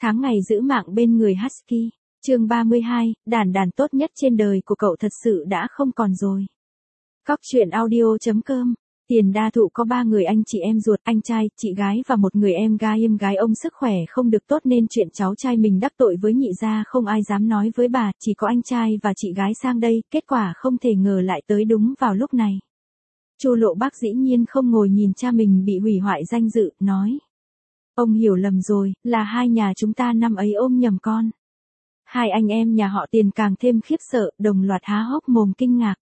Tháng ngày giữ mạng bên người Husky. Chương 32, đàn tốt nhất trên đời của cậu thật sự đã không còn rồi. Cóc truyện audio.com. Tiền Đa Thụ có 3 người anh chị em ruột, anh trai, chị gái và một người em gái ông sức khỏe không được tốt nên chuyện cháu trai mình đắc tội với nhị gia không ai dám nói với bà, chỉ có anh trai và chị gái sang đây, kết quả không thể ngờ lại tới đúng vào lúc này. Chu Lộ Bác dĩ nhiên không ngồi nhìn cha mình bị hủy hoại danh dự, nói. Ông hiểu lầm rồi, là hai nhà chúng ta năm ấy ôm nhầm con. Hai anh em nhà họ Tiền càng thêm khiếp sợ, đồng loạt há hốc mồm kinh ngạc.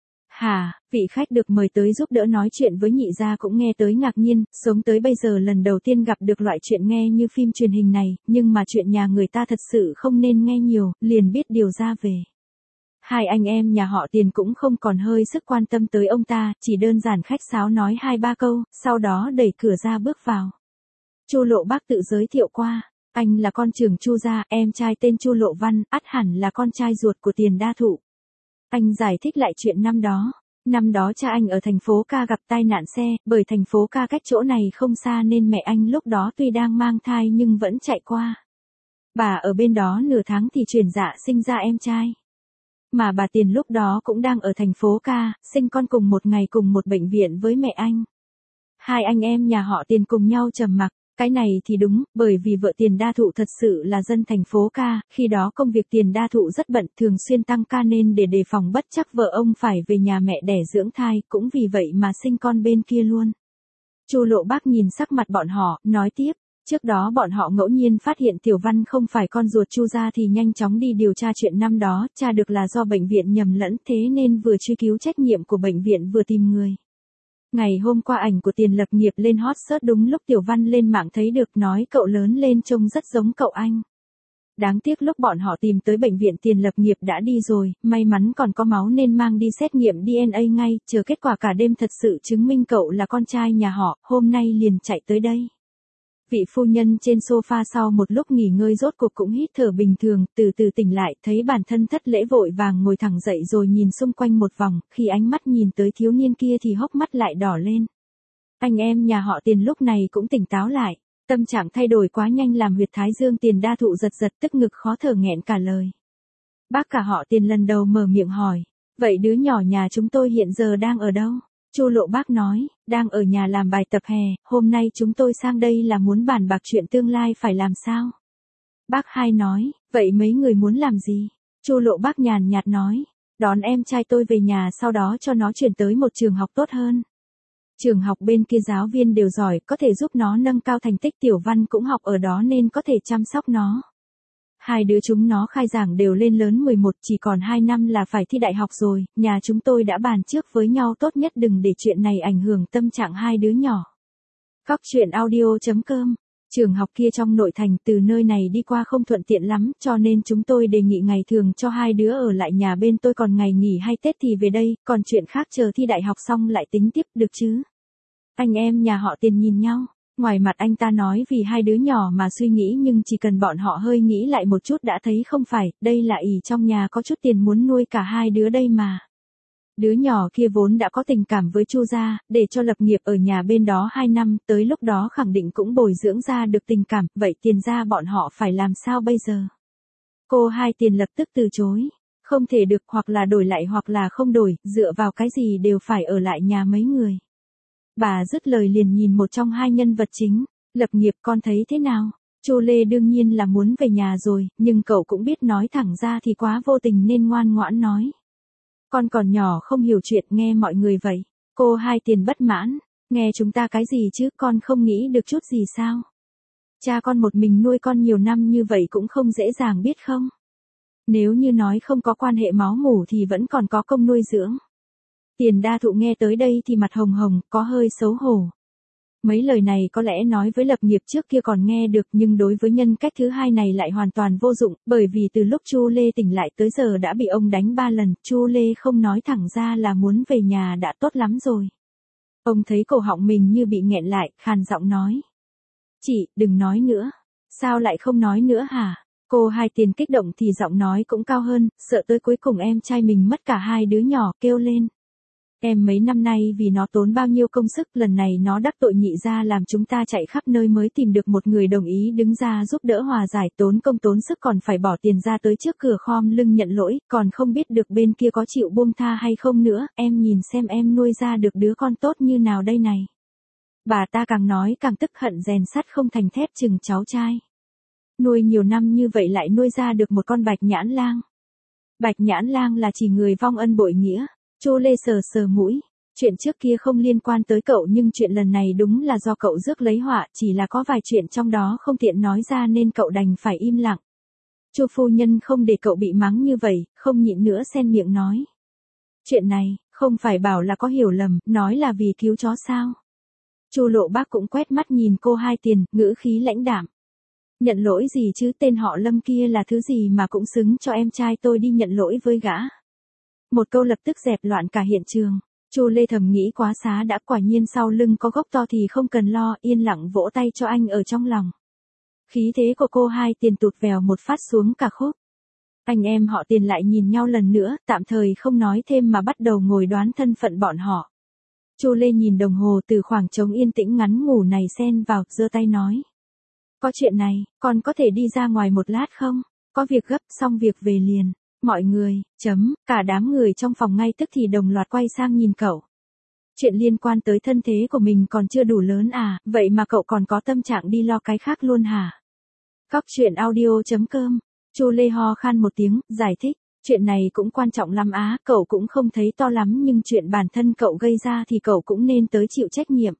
Hả, vị khách được mời tới giúp đỡ nói chuyện với nhị gia cũng nghe tới ngạc nhiên, sống tới bây giờ lần đầu tiên gặp được loại chuyện nghe như phim truyền hình này, nhưng mà chuyện nhà người ta thật sự không nên nghe nhiều, liền biết điều ra về. Hai anh em nhà họ Tiền cũng không còn hơi sức quan tâm tới ông ta, chỉ đơn giản khách sáo nói 2-3 câu, sau đó đẩy cửa ra bước vào. Chu Lộ Bác tự giới thiệu qua, anh là con trưởng Chu gia, em trai tên Chu Lộ Văn, ắt hẳn là con trai ruột của Tiền Đa Thụ. Anh giải thích lại chuyện năm đó. Năm đó cha anh ở thành phố Ca gặp tai nạn xe, bởi thành phố Ca cách chỗ này không xa nên mẹ anh lúc đó tuy đang mang thai nhưng vẫn chạy qua. Bà ở bên đó nửa tháng thì chuyển dạ sinh ra em trai. Mà bà Tiền lúc đó cũng đang ở thành phố Ca, sinh con cùng một ngày cùng một bệnh viện với mẹ anh. Hai anh em nhà họ Tiền cùng nhau trầm mặc. Cái này thì đúng, bởi vì vợ Tiền Đa Thụ thật sự là dân thành phố Ca, khi đó công việc Tiền Đa Thụ rất bận, thường xuyên tăng ca nên để đề phòng bất chắc vợ ông phải về nhà mẹ đẻ dưỡng thai, cũng vì vậy mà sinh con bên kia luôn. Chu Lộ Bác nhìn sắc mặt bọn họ, nói tiếp, trước đó bọn họ ngẫu nhiên phát hiện Tiểu Văn không phải con ruột Chu gia thì nhanh chóng đi điều tra chuyện năm đó, tra được là do bệnh viện nhầm lẫn thế nên vừa truy cứu trách nhiệm của bệnh viện vừa tìm người. Ngày hôm qua ảnh của Tiền Lập Nghiệp lên hot search đúng lúc Tiểu Văn lên mạng thấy được nói cậu lớn lên trông rất giống cậu anh. Đáng tiếc lúc bọn họ tìm tới bệnh viện Tiền Lập Nghiệp đã đi rồi, may mắn còn có máu nên mang đi xét nghiệm DNA ngay, chờ kết quả cả đêm thật sự chứng minh cậu là con trai nhà họ, hôm nay liền chạy tới đây. Vị phu nhân trên sofa sau một lúc nghỉ ngơi rốt cuộc cũng hít thở bình thường, từ từ tỉnh lại, thấy bản thân thất lễ vội vàng ngồi thẳng dậy rồi nhìn xung quanh một vòng, khi ánh mắt nhìn tới thiếu niên kia thì hốc mắt lại đỏ lên. Anh em nhà họ Tiền lúc này cũng tỉnh táo lại, tâm trạng thay đổi quá nhanh làm huyệt thái dương Tiền Đa Thụ giật tức ngực khó thở nghẹn cả lời. Bác cả họ Tiền lần đầu mở miệng hỏi, vậy đứa nhỏ nhà chúng tôi hiện giờ đang ở đâu? Chu Lộ Bác nói, đang ở nhà làm bài tập hè, hôm nay chúng tôi sang đây là muốn bàn bạc chuyện tương lai phải làm sao. Bác hai nói, vậy mấy người muốn làm gì? Chu Lộ Bác nhàn nhạt nói, đón em trai tôi về nhà sau đó cho nó chuyển tới một trường học tốt hơn. Trường học bên kia giáo viên đều giỏi, có thể giúp nó nâng cao thành tích. Tiểu Văn cũng học ở đó nên có thể chăm sóc nó. Hai đứa chúng nó khai giảng đều lên lớn 11, chỉ còn 2 năm là phải thi đại học rồi, nhà chúng tôi đã bàn trước với nhau tốt nhất đừng để chuyện này ảnh hưởng tâm trạng hai đứa nhỏ. Cóc truyện audio.com. Trường học kia trong nội thành, từ nơi này đi qua không thuận tiện lắm, cho nên chúng tôi đề nghị ngày thường cho hai đứa ở lại nhà bên tôi, còn ngày nghỉ hay Tết thì về đây, còn chuyện khác chờ thi đại học xong lại tính tiếp, được chứ? Anh em nhà họ Tiền nhìn nhau. Ngoài mặt anh ta nói vì hai đứa nhỏ mà suy nghĩ nhưng chỉ cần bọn họ hơi nghĩ lại một chút đã thấy không phải, đây là ỷ trong nhà có chút tiền muốn nuôi cả hai đứa đây mà. Đứa nhỏ kia vốn đã có tình cảm với Chu gia, để cho Lập Nghiệp ở nhà bên đó 2 năm, tới lúc đó khẳng định cũng bồi dưỡng ra được tình cảm, vậy Tiền gia bọn họ phải làm sao bây giờ? Cô hai Tiền lập tức từ chối, không thể được, hoặc là đổi lại hoặc là không đổi, dựa vào cái gì đều phải ở lại nhà mấy người. Bà dứt lời liền nhìn một trong hai nhân vật chính, Lập Nghiệp, con thấy thế nào? Chu Lê đương nhiên là muốn về nhà rồi, nhưng cậu cũng biết nói thẳng ra thì quá vô tình nên ngoan ngoãn nói. Con còn nhỏ không hiểu chuyện, nghe mọi người vậy. Cô hai Tiền bất mãn, nghe chúng ta cái gì chứ, con không nghĩ được chút gì sao? Cha con một mình nuôi con nhiều năm như vậy cũng không dễ dàng biết không? Nếu như nói không có quan hệ máu mủ thì vẫn còn có công nuôi dưỡng. Tiền Đa Thụ nghe tới đây thì mặt hồng hồng, có hơi xấu hổ. Mấy lời này có lẽ nói với Lập Nghiệp trước kia còn nghe được nhưng đối với nhân cách thứ hai này lại hoàn toàn vô dụng, bởi vì từ lúc Chu Lê tỉnh lại tới giờ đã bị ông đánh 3 lần, Chu Lê không nói thẳng ra là muốn về nhà đã tốt lắm rồi. Ông thấy cổ họng mình như bị nghẹn lại, khàn giọng nói. Chị, đừng nói nữa. Sao lại không nói nữa hả? Cô hai Tiền kích động thì giọng nói cũng cao hơn, sợ tới cuối cùng em trai mình mất cả hai đứa nhỏ, kêu lên. Em mấy năm nay vì nó tốn bao nhiêu công sức, lần này nó đắc tội nhị gia làm chúng ta chạy khắp nơi mới tìm được một người đồng ý đứng ra giúp đỡ hòa giải, tốn công tốn sức còn phải bỏ tiền ra tới trước cửa khom lưng nhận lỗi, còn không biết được bên kia có chịu buông tha hay không nữa, em nhìn xem em nuôi ra được đứa con tốt như nào đây này. Bà ta càng nói càng tức hận rèn sắt không thành thép chừng cháu trai. Nuôi nhiều năm như vậy lại nuôi ra được một con bạch nhãn lang. Bạch nhãn lang là chỉ người vong ân bội nghĩa. Chu Lê sờ sờ mũi. Chuyện trước kia không liên quan tới cậu nhưng chuyện lần này đúng là do cậu rước lấy họa, chỉ là có vài chuyện trong đó không tiện nói ra nên cậu đành phải im lặng. Chu phu nhân không để cậu bị mắng như vậy, không nhịn nữa xen miệng nói. Chuyện này, không phải bảo là có hiểu lầm, nói là vì cứu chó sao. Chu Lộ Bác cũng quét mắt nhìn cô Hai Tiền, ngữ khí lãnh đạm. Nhận lỗi gì chứ, tên họ Lâm kia là thứ gì mà cũng xứng cho em trai tôi đi nhận lỗi với gã. Một câu lập tức dẹp loạn cả hiện trường. Chu Lê thầm nghĩ quá xá đã, quả nhiên sau lưng có gốc to thì không cần lo, yên lặng vỗ tay cho anh ở trong lòng. Khí thế của cô Hai Tiền tụt vèo một phát xuống cả khúc. Anh em họ Tiền lại nhìn nhau lần nữa, tạm thời không nói thêm mà bắt đầu ngồi đoán thân phận bọn họ. Chu Lê nhìn đồng hồ từ khoảng trống yên tĩnh ngắn ngủ này xen vào, giơ tay nói. Có chuyện này, con có thể đi ra ngoài một lát không? Có việc gấp, xong việc về liền. Mọi người, cả đám người trong phòng ngay tức thì đồng loạt quay sang nhìn cậu. Chuyện liên quan tới thân thế của mình còn chưa đủ lớn à, vậy mà cậu còn có tâm trạng đi lo cái khác luôn hả? Cóc truyện audio.com. Chu Lê ho khan một tiếng, giải thích. Chuyện này cũng quan trọng lắm á, cậu cũng không thấy to lắm nhưng chuyện bản thân cậu gây ra thì cậu cũng nên tới chịu trách nhiệm.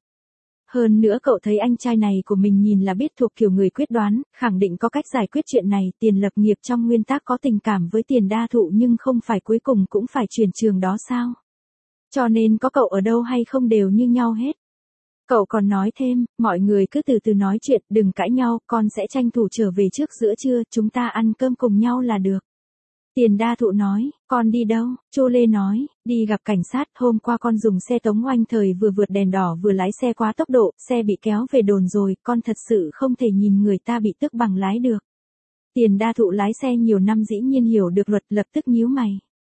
Hơn nữa cậu thấy anh trai này của mình nhìn là biết thuộc kiểu người quyết đoán, khẳng định có cách giải quyết chuyện này, Tiền lập nghiệp trong nguyên tắc có tình cảm với Tiền đa thụ nhưng không phải cuối cùng cũng phải chuyển trường đó sao? Cho nên có cậu ở đâu hay không đều như nhau hết. Cậu còn nói thêm, mọi người cứ từ từ nói chuyện, đừng cãi nhau, con sẽ tranh thủ trở về trước giữa trưa, chúng ta ăn cơm cùng nhau là được. Tiền đa thụ nói, con đi đâu? Chu Lê nói, đi gặp cảnh sát, hôm qua con dùng xe Tống Oanh Thời vừa vượt đèn đỏ vừa lái xe quá tốc độ, xe bị kéo về đồn rồi, con thật sự không thể nhìn người ta bị tước bằng lái được. Tiền đa thụ lái xe nhiều năm dĩ nhiên hiểu được luật, lập tức nhíu mày.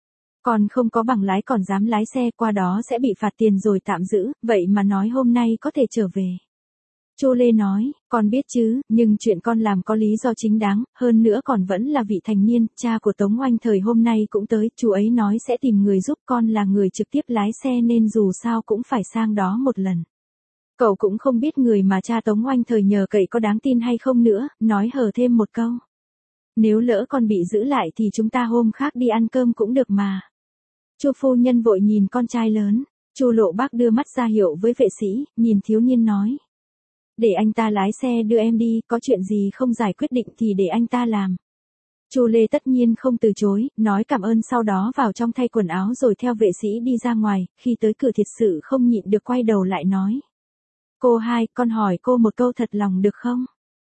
Con không có bằng lái còn dám lái xe, qua đó sẽ bị phạt tiền rồi tạm giữ, vậy mà nói hôm nay có thể trở về. Chu Lê nói, con biết chứ, nhưng chuyện con làm có lý do chính đáng, hơn nữa còn vẫn là vị thành niên, cha của Tống Oanh Thời hôm nay cũng tới, chú ấy nói sẽ tìm người giúp, con là người trực tiếp lái xe nên dù sao cũng phải sang đó một lần. Cậu cũng không biết người mà cha Tống Oanh Thời nhờ cậy có đáng tin hay không nữa, nói hờ thêm một câu. Nếu lỡ con bị giữ lại thì chúng ta hôm khác đi ăn cơm cũng được mà. Chu phu nhân vội nhìn con trai lớn, Chu Lộ Bác đưa mắt ra hiệu với vệ sĩ, nhìn thiếu niên nói. Để anh ta lái xe đưa em đi, có chuyện gì không giải quyết định thì để anh ta làm. Chu Lê tất nhiên không từ chối, nói cảm ơn sau đó vào trong thay quần áo rồi theo vệ sĩ đi ra ngoài, khi tới cửa thiệt sự không nhịn được quay đầu lại nói. Cô Hai, con hỏi cô một câu thật lòng được không?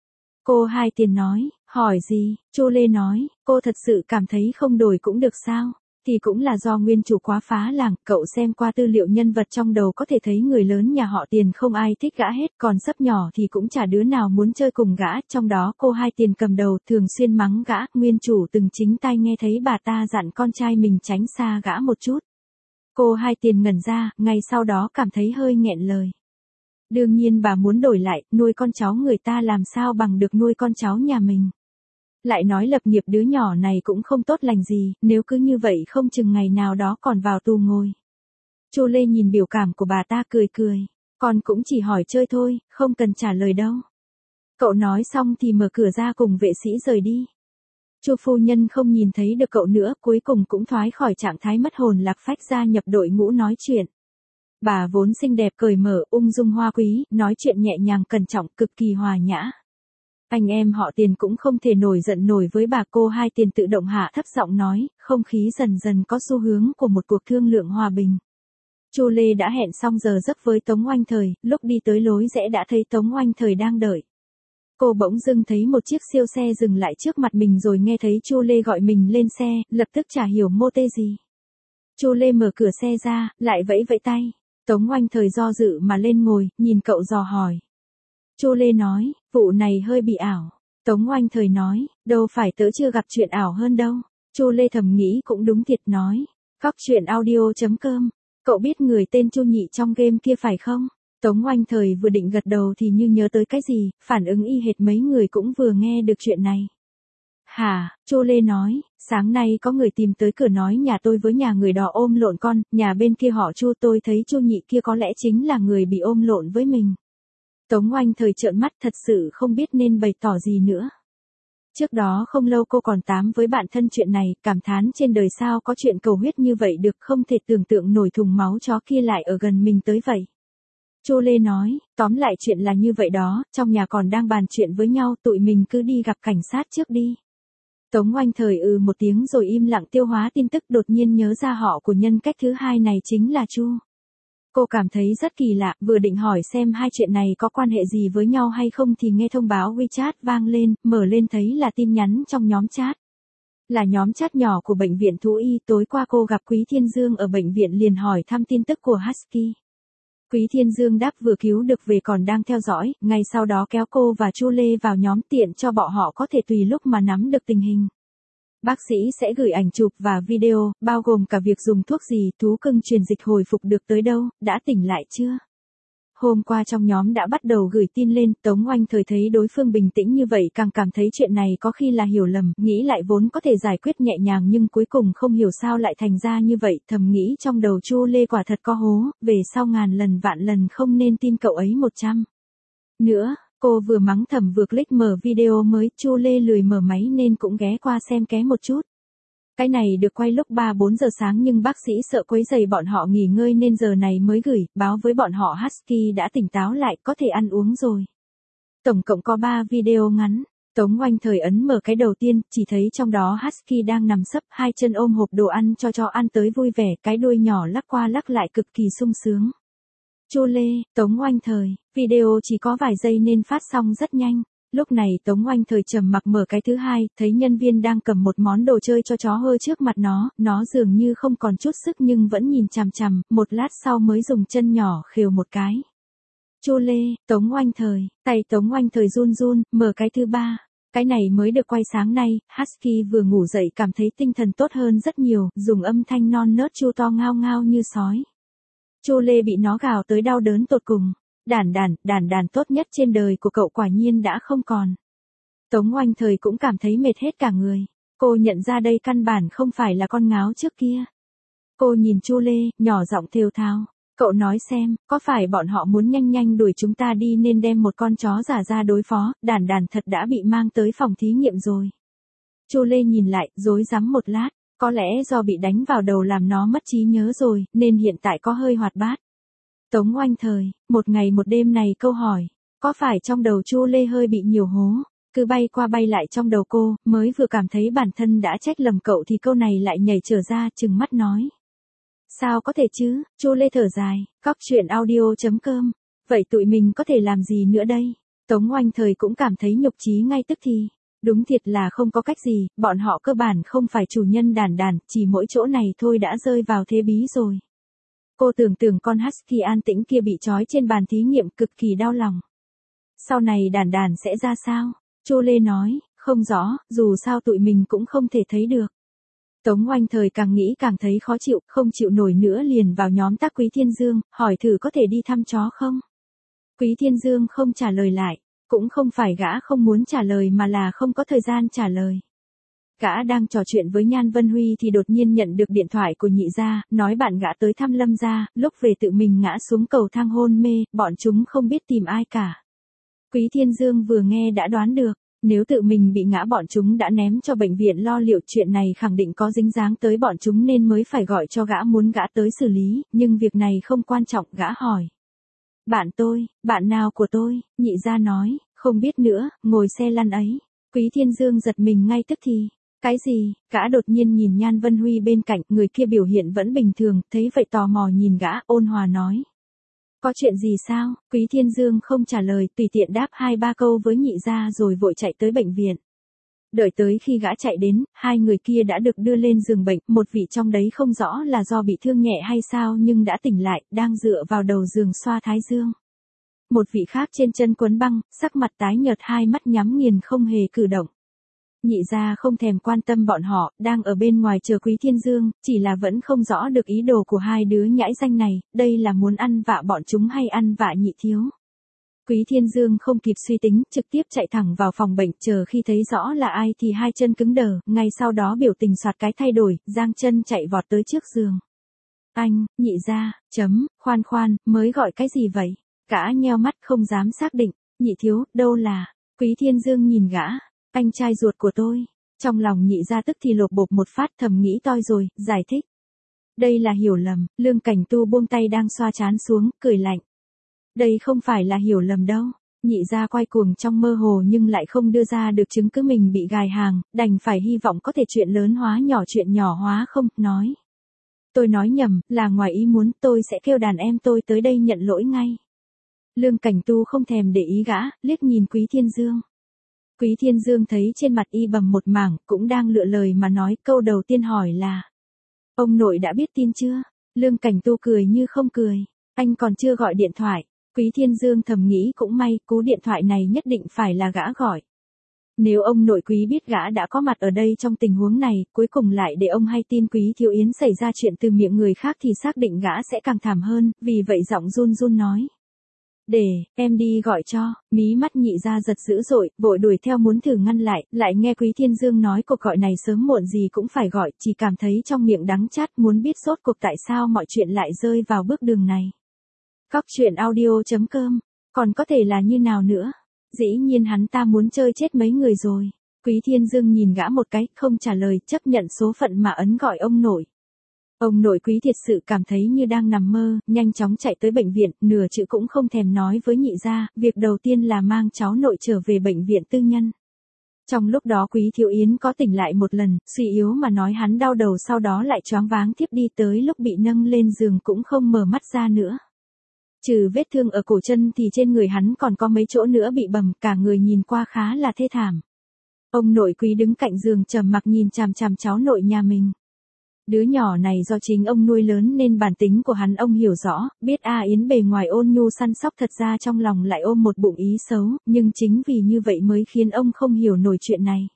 Cô Hai Tiền nói, hỏi gì? Chu Lê nói, cô thật sự cảm thấy không đổi cũng được sao? Thì cũng là do nguyên chủ quá phá làng, cậu xem qua tư liệu nhân vật trong đầu có thể thấy người lớn nhà họ Tiền không ai thích gã hết, còn sấp nhỏ thì cũng chả đứa nào muốn chơi cùng gã, trong đó cô Hai Tiền cầm đầu thường xuyên mắng gã, nguyên chủ từng chính tai nghe thấy bà ta dặn con trai mình tránh xa gã một chút. Cô Hai Tiền ngẩn ra, ngay sau đó cảm thấy hơi nghẹn lời. Đương nhiên bà muốn đổi lại, nuôi con cháu người ta làm sao bằng được nuôi con cháu nhà mình. Lại nói lập nghiệp đứa nhỏ này cũng không tốt lành gì, nếu cứ như vậy không chừng ngày nào đó còn vào tù ngồi. Chu Lê nhìn biểu cảm của bà ta cười cười, con cũng chỉ hỏi chơi thôi, không cần trả lời đâu. Cậu nói xong thì mở cửa ra cùng vệ sĩ rời đi. Chu phu nhân không nhìn thấy được cậu nữa, cuối cùng cũng thoái khỏi trạng thái mất hồn lạc phách gia nhập đội ngũ nói chuyện. Bà vốn xinh đẹp cởi mở, ung dung hoa quý, nói chuyện nhẹ nhàng cẩn trọng, cực kỳ hòa nhã. Anh em họ Tiền cũng không thể nổi giận nổi với bà. Cô Hai Tiền tự động hạ thấp giọng nói, không khí dần dần có xu hướng của một cuộc thương lượng hòa bình. Chu Lê đã hẹn xong giờ giấc với Tống Oanh Thời, lúc đi tới lối rẽ đã thấy Tống Oanh Thời đang đợi. Cô bỗng dưng thấy một chiếc siêu xe dừng lại trước mặt mình rồi nghe thấy Chu Lê gọi mình lên xe, lập tức chả hiểu mô tê gì. Chu Lê mở cửa xe ra, lại vẫy vẫy tay. Tống Oanh Thời do dự mà lên ngồi, nhìn cậu dò hỏi. Chu Lê nói, vụ này hơi bị ảo. Tống Oanh Thời nói, đâu phải tớ chưa gặp chuyện ảo hơn đâu. Chu Lê thầm nghĩ cũng đúng thiệt nói. Cóc truyện audio.com Cậu biết người tên Chu Nhị trong game kia phải không? Tống Oanh Thời vừa định gật đầu thì như nhớ tới cái gì, phản ứng y hệt mấy người cũng vừa nghe được chuyện này. Hả, Chu Lê nói, sáng nay có người tìm tới cửa nói nhà tôi với nhà người đó ôm lộn con, nhà bên kia họ Chu, tôi thấy Chu Nhị kia có lẽ chính là người bị ôm lộn với mình. Tống Oanh Thời trợn mắt thật sự không biết nên bày tỏ gì nữa. Trước đó không lâu cô còn tám với bạn thân chuyện này, cảm thán trên đời sao có chuyện cầu huyết như vậy được, không thể tưởng tượng nổi thùng máu chó kia lại ở gần mình tới vậy. Chu Lê nói, tóm lại chuyện là như vậy đó, trong nhà còn đang bàn chuyện với nhau, tụi mình cứ đi gặp cảnh sát trước đi. Tống Oanh Thời một tiếng rồi im lặng tiêu hóa tin tức, đột nhiên nhớ ra họ của nhân cách thứ hai này chính là Chu. Cô cảm thấy rất kỳ lạ, vừa định hỏi xem hai chuyện này có quan hệ gì với nhau hay không thì nghe thông báo WeChat vang lên, mở lên thấy là tin nhắn trong nhóm chat. Là nhóm chat nhỏ của bệnh viện thú y, tối qua cô gặp Quý Thiên Dương ở bệnh viện liền hỏi thăm tin tức của Husky. Quý Thiên Dương đáp vừa cứu được về còn đang theo dõi, ngay sau đó kéo cô và Chu Lê vào nhóm tiện cho bọn họ có thể tùy lúc mà nắm được tình hình. Bác sĩ sẽ gửi ảnh chụp và video, bao gồm cả việc dùng thuốc gì, thú cưng truyền dịch hồi phục được tới đâu, đã tỉnh lại chưa? Hôm qua trong nhóm đã bắt đầu gửi tin lên, Tống Oanh Thời thấy đối phương bình tĩnh như vậy càng cảm thấy chuyện này có khi là hiểu lầm, nghĩ lại vốn có thể giải quyết nhẹ nhàng nhưng cuối cùng không hiểu sao lại thành ra như vậy, thầm nghĩ trong đầu Chu Lê quả thật có hố, về sau ngàn lần vạn lần không nên tin cậu ấy 100. Nữa, cô vừa mắng thầm vừa click mở video mới, Chu Lê lười mở máy nên cũng ghé qua xem ké một chút. Cái này được quay lúc 3-4 giờ sáng nhưng bác sĩ sợ quấy rầy bọn họ nghỉ ngơi nên giờ này mới gửi, báo với bọn họ Husky đã tỉnh táo lại, có thể ăn uống rồi. Tổng cộng có 3 video ngắn. Tống Oanh Thời ấn mở cái đầu tiên, chỉ thấy trong đó Husky đang nằm sấp, hai chân ôm hộp đồ ăn cho chó ăn tới vui vẻ, cái đuôi nhỏ lắc qua lắc lại cực kỳ sung sướng. Chu Lê, Tống Oanh Thời, video chỉ có vài giây nên phát xong rất nhanh. Lúc này Tống Oanh Thời trầm mặc mở cái thứ hai, thấy nhân viên đang cầm một món đồ chơi cho chó hơi trước mặt nó dường như không còn chút sức nhưng vẫn nhìn chằm chằm, một lát sau mới dùng chân nhỏ khều một cái. Chu Lê, Tống Oanh Thời, tay Tống Oanh Thời run run, mở cái thứ ba. Cái này mới được quay sáng nay, Husky vừa ngủ dậy cảm thấy tinh thần tốt hơn rất nhiều, dùng âm thanh non nớt chu to ngao ngao như sói. Chu Lê bị nó gào tới đau đớn tột cùng. Đàn tốt nhất trên đời của cậu quả nhiên đã không còn. Tống Oanh Thời cũng cảm thấy mệt hết cả người. Cô nhận ra đây căn bản không phải là con ngáo trước kia. Cô nhìn Chu Lê, nhỏ giọng thều thào. Cậu nói xem, có phải bọn họ muốn nhanh nhanh đuổi chúng ta đi nên đem một con chó giả ra đối phó, đàn thật đã bị mang tới phòng thí nghiệm rồi. Chu Lê nhìn lại, rối rắm một lát, có lẽ do bị đánh vào đầu làm nó mất trí nhớ rồi, nên hiện tại có hơi hoạt bát. Tống Oanh Thời, một ngày một đêm này câu hỏi, có phải trong đầu Chu Lê hơi bị nhiều hố, cứ bay qua bay lại trong đầu cô, mới vừa cảm thấy bản thân đã trách lầm cậu thì câu này lại nhảy trở ra trừng mắt nói. Sao có thể chứ, Chu Lê thở dài, cóc truyện audio.com, vậy tụi mình có thể làm gì nữa đây? Tống Oanh Thời cũng cảm thấy nhục chí ngay tức thì. Đúng thiệt là không có cách gì, bọn họ cơ bản không phải chủ nhân đàn, chỉ mỗi chỗ này thôi đã rơi vào thế bí rồi. Cô tưởng con Husky an tĩnh kia bị trói trên bàn thí nghiệm cực kỳ đau lòng. Sau này đàn sẽ ra sao? Chu Lê nói, không rõ, dù sao tụi mình cũng không thể thấy được. Tống Oanh Thời càng nghĩ càng thấy khó chịu, không chịu nổi nữa liền vào nhóm tác Quý Thiên Dương, hỏi thử có thể đi thăm chó không? Quý Thiên Dương không trả lời lại, cũng không phải gã không muốn trả lời mà là không có thời gian trả lời. Gã đang trò chuyện với Nhan Vân Huy thì đột nhiên nhận được điện thoại của Nhị gia, nói bạn gã tới thăm Lâm gia, lúc về tự mình ngã xuống cầu thang hôn mê, bọn chúng không biết tìm ai cả. Quý Thiên Dương vừa nghe đã đoán được, nếu tự mình bị ngã bọn chúng đã ném cho bệnh viện lo liệu, chuyện này khẳng định có dính dáng tới bọn chúng nên mới phải gọi cho gã muốn gã tới xử lý, nhưng việc này không quan trọng, gã hỏi. Bạn tôi, bạn nào của tôi? Nhị gia nói, không biết nữa, ngồi xe lăn ấy. Quý Thiên Dương giật mình ngay tức thì. Cái gì? Gã đột nhiên nhìn Nhan Vân Huy bên cạnh, người kia biểu hiện vẫn bình thường, thấy vậy tò mò nhìn gã, ôn hòa nói. Có chuyện gì sao? Quý Thiên Dương không trả lời, tùy tiện đáp 2-3 câu với Nhị gia rồi vội chạy tới bệnh viện. Đợi tới khi gã chạy đến, hai người kia đã được đưa lên giường bệnh, một vị trong đấy không rõ là do bị thương nhẹ hay sao nhưng đã tỉnh lại, đang dựa vào đầu giường xoa thái dương. Một vị khác trên chân quấn băng, sắc mặt tái nhợt, hai mắt nhắm nghiền không hề cử động. Nhị gia không thèm quan tâm bọn họ, đang ở bên ngoài chờ Quý Thiên Dương, chỉ là vẫn không rõ được ý đồ của hai đứa nhãi danh này, đây là muốn ăn vạ bọn chúng hay ăn vạ nhị thiếu. Quý Thiên Dương không kịp suy tính, trực tiếp chạy thẳng vào phòng bệnh, chờ khi thấy rõ là ai thì hai chân cứng đờ, ngay sau đó biểu tình soạt cái thay đổi, giang chân chạy vọt tới trước giường. Anh, nhị gia, khoan, mới gọi cái gì vậy? Gã nheo mắt không dám xác định, nhị thiếu, đâu là? Quý Thiên Dương nhìn gã, anh trai ruột của tôi. Trong lòng nhị gia tức thì lột bột một phát, thầm nghĩ toi rồi, giải thích. Đây là hiểu lầm, Lương Cảnh Tu buông tay đang xoa trán xuống, cười lạnh. Đây không phải là hiểu lầm đâu. Nhị gia quay cuồng trong mơ hồ nhưng lại không đưa ra được chứng cứ mình bị gài hàng, đành phải hy vọng có thể chuyện lớn hóa nhỏ chuyện nhỏ hóa không, nói. Tôi nói nhầm, là ngoài ý muốn, tôi sẽ kêu đàn em tôi tới đây nhận lỗi ngay. Lương Cảnh Tu không thèm để ý gã, liếc nhìn Quý Thiên Dương. Quý Thiên Dương thấy trên mặt y bầm một mảng, cũng đang lựa lời mà nói, câu đầu tiên hỏi là. Ông nội đã biết tin chưa? Lương Cảnh Tu cười như không cười. Anh còn chưa gọi điện thoại. Quý Thiên Dương thầm nghĩ cũng may, cú điện thoại này nhất định phải là gã gọi. Nếu ông nội Quý biết gã đã có mặt ở đây trong tình huống này, cuối cùng lại để ông hay tin Quý Thiếu Yến xảy ra chuyện từ miệng người khác thì xác định gã sẽ càng thảm hơn, vì vậy giọng run run nói. Để, em đi gọi cho, mí mắt nhị gia giật dữ dội, vội đuổi theo muốn thử ngăn lại nghe Quý Thiên Dương nói cuộc gọi này sớm muộn gì cũng phải gọi, chỉ cảm thấy trong miệng đắng chát muốn biết rốt cuộc tại sao mọi chuyện lại rơi vào bước đường này. Cóc truyện audio.com, còn có thể là như nào nữa? Dĩ nhiên hắn ta muốn chơi chết mấy người rồi. Quý Thiên Dương nhìn gã một cái, không trả lời, chấp nhận số phận mà ấn gọi ông nội. Ông nội Quý thiệt sự cảm thấy như đang nằm mơ, nhanh chóng chạy tới bệnh viện, nửa chữ cũng không thèm nói với nhị gia, việc đầu tiên là mang cháu nội trở về bệnh viện tư nhân. Trong lúc đó Quý Thiếu Yến có tỉnh lại một lần, suy yếu mà nói hắn đau đầu sau đó lại choáng váng thiếp đi tới lúc bị nâng lên giường cũng không mở mắt ra nữa. Trừ vết thương ở cổ chân thì trên người hắn còn có mấy chỗ nữa bị bầm, cả người nhìn qua khá là thê thảm. Ông nội Quý đứng cạnh giường trầm mặc nhìn chằm chằm cháu nội nhà mình. Đứa nhỏ này do chính ông nuôi lớn nên bản tính của hắn ông hiểu rõ, biết A Yến bề ngoài ôn nhu săn sóc thật ra trong lòng lại ôm một bụng ý xấu, nhưng chính vì như vậy mới khiến ông không hiểu nổi chuyện này.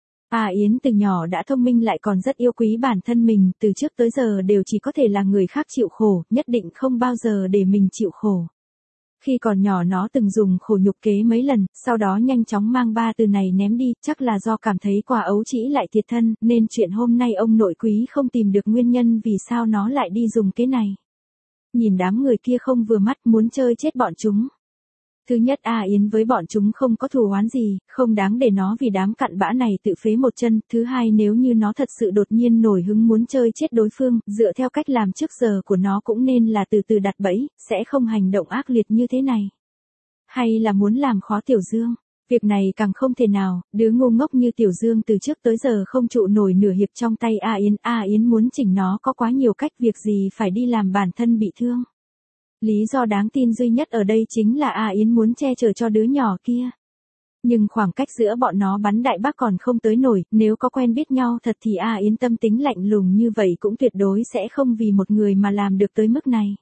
A Yến từ nhỏ đã thông minh lại còn rất yêu quý bản thân mình, từ trước tới giờ đều chỉ có thể là người khác chịu khổ, nhất định không bao giờ để mình chịu khổ. Khi còn nhỏ nó từng dùng khổ nhục kế mấy lần, sau đó nhanh chóng mang ba từ này ném đi, chắc là do cảm thấy quả ấu trĩ lại thiệt thân, nên chuyện hôm nay ông nội Quý không tìm được nguyên nhân vì sao nó lại đi dùng kế này. Nhìn đám người kia không vừa mắt muốn chơi chết bọn chúng. Thứ nhất A Yến với bọn chúng không có thù oán gì, không đáng để nó vì đám cặn bã này tự phế một chân. Thứ hai nếu như nó thật sự đột nhiên nổi hứng muốn chơi chết đối phương, dựa theo cách làm trước giờ của nó cũng nên là từ từ đặt bẫy, sẽ không hành động ác liệt như thế này. Hay là muốn làm khó Tiểu Dương? Việc này càng không thể nào, đứa ngu ngốc như Tiểu Dương từ trước tới giờ không trụ nổi nửa hiệp trong tay A Yến muốn chỉnh nó có quá nhiều cách, việc gì phải đi làm bản thân bị thương. Lý do đáng tin duy nhất ở đây chính là A Yến muốn che chở cho đứa nhỏ kia. Nhưng khoảng cách giữa bọn nó bắn đại bác còn không tới nổi, nếu có quen biết nhau thật thì A Yến tâm tính lạnh lùng như vậy cũng tuyệt đối sẽ không vì một người mà làm được tới mức này.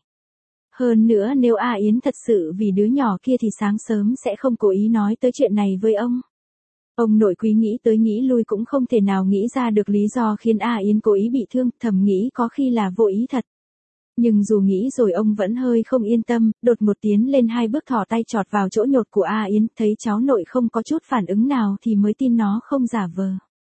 Hơn nữa nếu A Yến thật sự vì đứa nhỏ kia thì sáng sớm sẽ không cố ý nói tới chuyện này với ông. Ông nội Quý nghĩ tới nghĩ lui cũng không thể nào nghĩ ra được lý do khiến A Yến cố ý bị thương, thầm nghĩ có khi là vô ý thật. Nhưng dù nghĩ rồi ông vẫn hơi không yên tâm, đột một tiến lên hai bước thò tay chọt vào chỗ nhột của A Yến, thấy cháu nội không có chút phản ứng nào thì mới tin nó không giả vờ.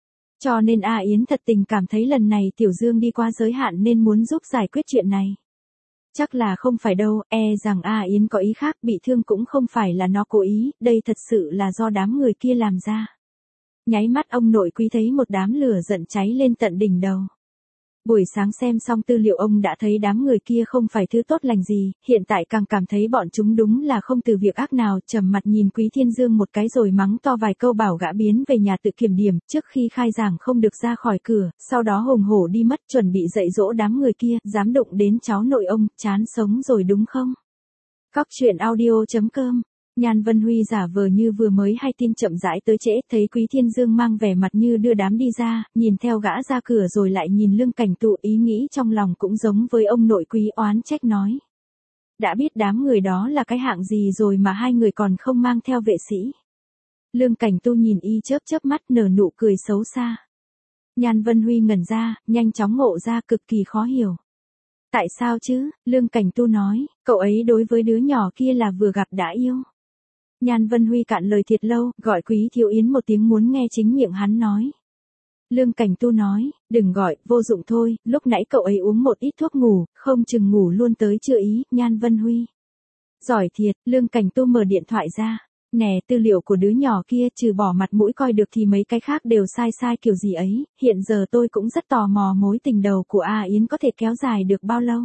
Cho nên A Yến thật tình cảm thấy lần này Tiểu Dương đi qua giới hạn nên muốn giúp giải quyết chuyện này. Chắc là không phải đâu, rằng A Yến có ý khác, bị thương cũng không phải là nó cố ý, đây thật sự là do đám người kia làm ra. Nháy mắt ông nội Quý thấy một đám lửa giận cháy lên tận đỉnh đầu. Buổi sáng xem xong tư liệu ông đã thấy đám người kia không phải thứ tốt lành gì, hiện tại càng cảm thấy bọn chúng đúng là không từ việc ác nào, trầm mặt nhìn Quý Thiên Dương một cái rồi mắng to vài câu bảo gã biến về nhà tự kiểm điểm, trước khi khai giảng không được ra khỏi cửa, sau đó hùng hổ đi mất chuẩn bị dạy dỗ đám người kia, dám đụng đến cháu nội ông, chán sống rồi đúng không? Cóc truyện audio.com. Nhan Vân Huy giả vờ như vừa mới hay tin chậm rãi tới trễ, thấy Quý Thiên Dương mang vẻ mặt như đưa đám đi ra, nhìn theo gã ra cửa rồi lại nhìn Lương Cảnh Tụ, ý nghĩ trong lòng cũng giống với ông nội Quý, oán trách nói. Đã biết đám người đó là cái hạng gì rồi mà hai người còn không mang theo vệ sĩ. Lương Cảnh Tu nhìn y chớp chớp mắt nở nụ cười xấu xa. Nhan Vân Huy ngẩn ra, nhanh chóng ngộ ra cực kỳ khó hiểu. Tại sao chứ? Lương Cảnh Tu nói, cậu ấy đối với đứa nhỏ kia là vừa gặp đã yêu. Nhan Vân Huy cạn lời thiệt lâu, gọi Quý Thiếu Yến một tiếng muốn nghe chính miệng hắn nói. Lương Cảnh Tu nói, đừng gọi, vô dụng thôi, lúc nãy cậu ấy uống một ít thuốc ngủ, không chừng ngủ luôn tới chưa ý. Nhan Vân Huy. Giỏi thiệt, Lương Cảnh Tu mở điện thoại ra. Nè, tư liệu của đứa nhỏ kia trừ bỏ mặt mũi coi được thì mấy cái khác đều sai sai kiểu gì ấy, hiện giờ tôi cũng rất tò mò mối tình đầu của A Yến có thể kéo dài được bao lâu.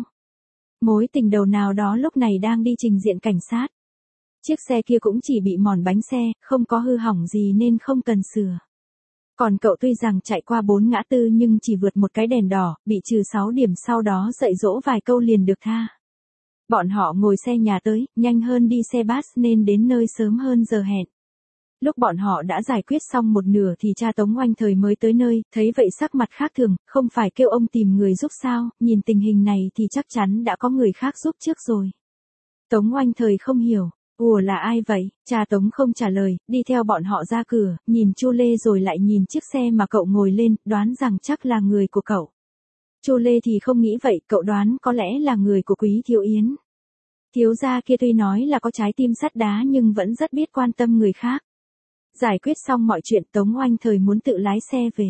Mối tình đầu nào đó lúc này đang đi trình diện cảnh sát. Chiếc xe kia cũng chỉ bị mòn bánh xe, không có hư hỏng gì nên không cần sửa. Còn cậu tuy rằng chạy qua 4 ngã tư nhưng chỉ vượt một cái đèn đỏ, bị trừ 6 điểm sau đó dạy dỗ vài câu liền được tha. Bọn họ ngồi xe nhà tới, nhanh hơn đi xe bus nên đến nơi sớm hơn giờ hẹn. Lúc bọn họ đã giải quyết xong một nửa thì cha Tống Oanh Thời mới tới nơi, thấy vậy sắc mặt khác thường, không phải kêu ông tìm người giúp sao, nhìn tình hình này thì chắc chắn đã có người khác giúp trước rồi. Tống Oanh Thời không hiểu, ủa là ai vậy, cha Tống không trả lời, đi theo bọn họ ra cửa, nhìn Chu Lê rồi lại nhìn chiếc xe mà cậu ngồi lên, đoán rằng chắc là người của cậu. Chu Lê thì không nghĩ vậy, cậu đoán có lẽ là người của Quý Thiếu Yến. Thiếu gia kia tuy nói là có trái tim sắt đá nhưng vẫn rất biết quan tâm người khác. Giải quyết xong mọi chuyện Tống Oanh Thời muốn tự lái xe về.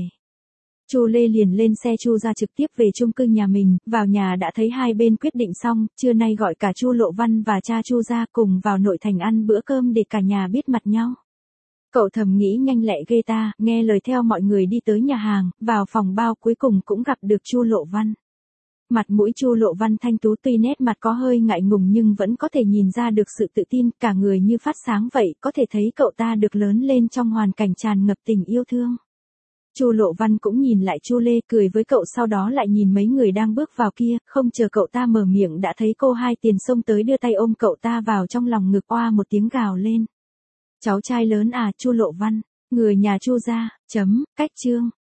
Chu Lê liền lên xe Chu ra trực tiếp về chung cư nhà mình, vào nhà đã thấy hai bên quyết định xong, trưa nay gọi cả Chu Lộ Văn và cha Chu ra cùng vào nội thành ăn bữa cơm để cả nhà biết mặt nhau. Cậu thầm nghĩ nhanh lẹ ghê ta, nghe lời theo mọi người đi tới nhà hàng, vào phòng bao cuối cùng cũng gặp được Chu Lộ Văn. Mặt mũi Chu Lộ Văn thanh tú tuy nét mặt có hơi ngại ngùng nhưng vẫn có thể nhìn ra được sự tự tin, cả người như phát sáng vậy, có thể thấy cậu ta được lớn lên trong hoàn cảnh tràn ngập tình yêu thương. Chu Lộ Văn cũng nhìn lại Chu Lê cười với cậu sau đó lại nhìn mấy người đang bước vào kia, không chờ cậu ta mở miệng đã thấy cô Hai Tiền xông tới đưa tay ôm cậu ta vào trong lòng ngực oa một tiếng gào lên. Cháu trai lớn à Chu Lộ Văn, người nhà Chu gia, cách chương.